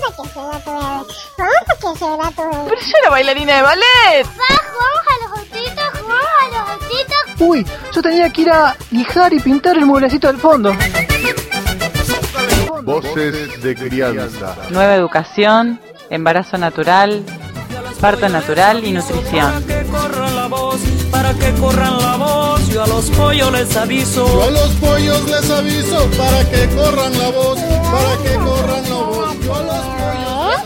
a que sea gato bebé. Vamos a que sea gato bebé. Pero yo era bailarina de ballet. Jugamos a los autitos, jugamos a los autitos. Uy, yo tenía que ir a lijar y pintar el mueblecito del fondo. Voces de crianza. Nueva educación, embarazo natural, parto natural y nutrición. Para que corran la voz, yo a los pollos les aviso. Yo a los pollos les aviso para que corran la voz, para que corran la voz. Yo a los pollos.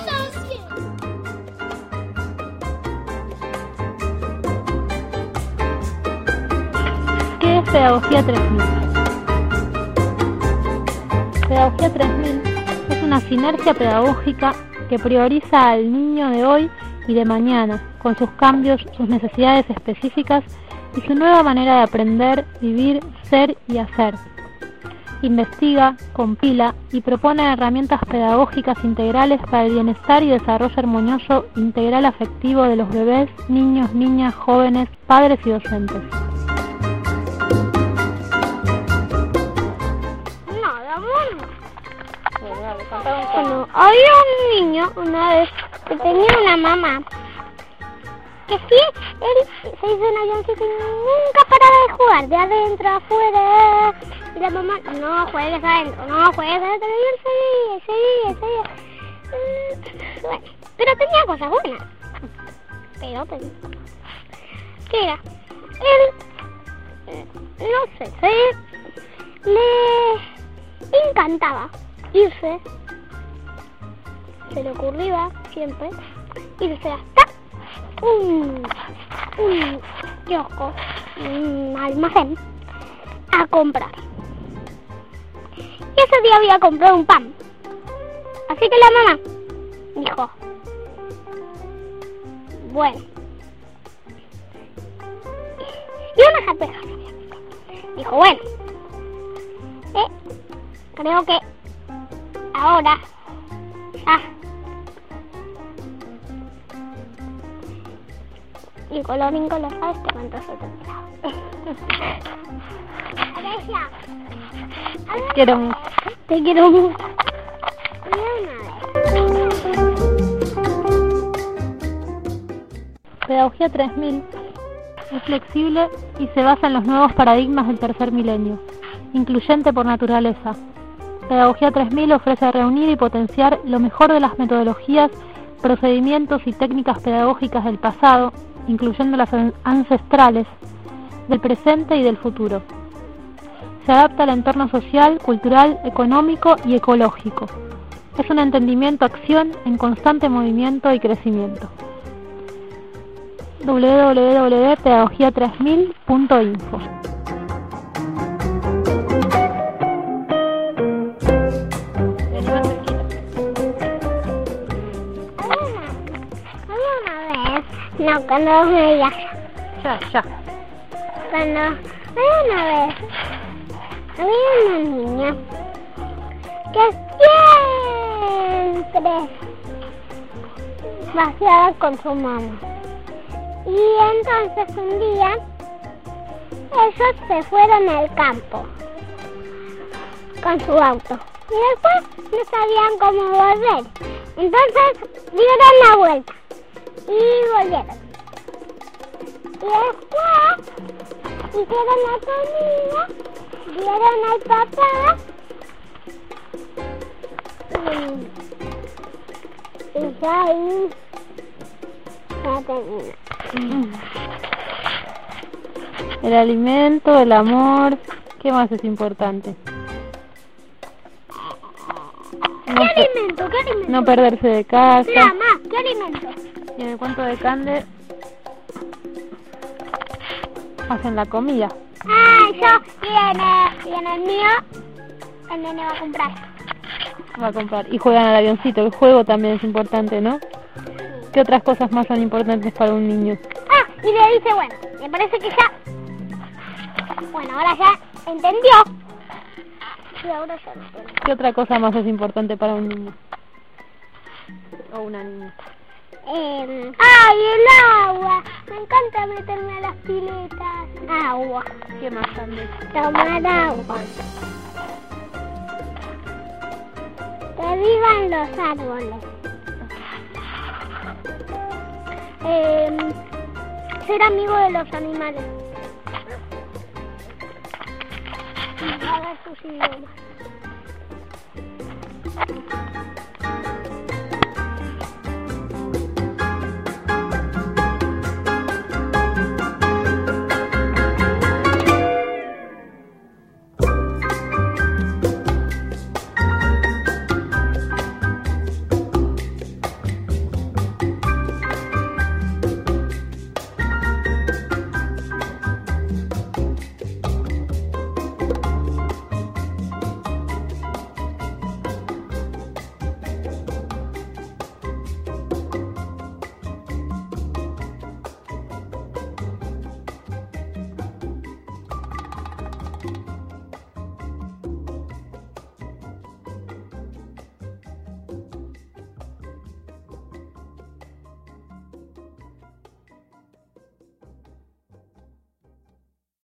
¿Qué es Pedagogía 3000? Pedagogía 3000 es una sinergia pedagógica que prioriza al niño de hoy y de mañana, con sus cambios, sus necesidades específicas y su nueva manera de aprender, vivir, ser y hacer. Investiga, compila y propone herramientas pedagógicas integrales para el bienestar y desarrollo armonioso integral afectivo de los bebés, niños, niñas, jóvenes, padres y docentes. Bueno, había un niño una vez que tenía una mamá que sí, él se hizo un avioncito y nunca paraba de jugar, de adentro, afuera, y la mamá, no juegues adentro, no juegues adentro, y él seguía. Bueno, pero tenía cosas buenas, ¿qué era? Él, no sé, le encantaba irse, se le ocurría siempre irse hasta un kiosco, un almacén, a comprar. Y ese día había comprado un pan. Así que la mamá dijo, bueno, y unas arvejas. Dijo, bueno, creo que ahora ya. Y colorín colorado, este cuento se tendrá. Te quiero mucho. Pedagogía 3000 es flexible y se basa en los nuevos paradigmas del tercer milenio, incluyente por naturaleza. Pedagogía 3000 ofrece reunir y potenciar lo mejor de las metodologías, procedimientos y técnicas pedagógicas del pasado, incluyendo las ancestrales, del presente y del futuro. Se adapta al entorno social, cultural, económico y ecológico. Es un entendimiento-acción en constante movimiento y crecimiento. www.pedagogia3000.info. No, cuando me ya. Cuando una vez había una niña que siempre paseaba con su mamá. Y entonces un día ellos se fueron al campo con su auto. Y después no sabían cómo volver. Entonces dieron la vuelta y volvieron. Y después hicieron la comida, dieron al papá y ya ahí ya termina. El alimento, el amor, ¿qué más es importante? ¿Qué alimento? No perderse de casa. Nada más, ¿qué alimento? Y en el cuento de Cande hacen la comida. Y en el mío, el nene va a comprar. Y juegan al avioncito. El juego también es importante, ¿no? ¿Qué otras cosas más son importantes para un niño? Y le dice, bueno, me parece que ya... Bueno, ahora ya entendió. Y ahora ya no entiende. ¿Qué otra cosa más es importante para un niño? O una niña. El agua. Me encanta meterme a las piletas. Agua. ¿Qué más también? Tomar agua. Que vivan los árboles. ser amigo de los animales. Y hablar sus idiomas.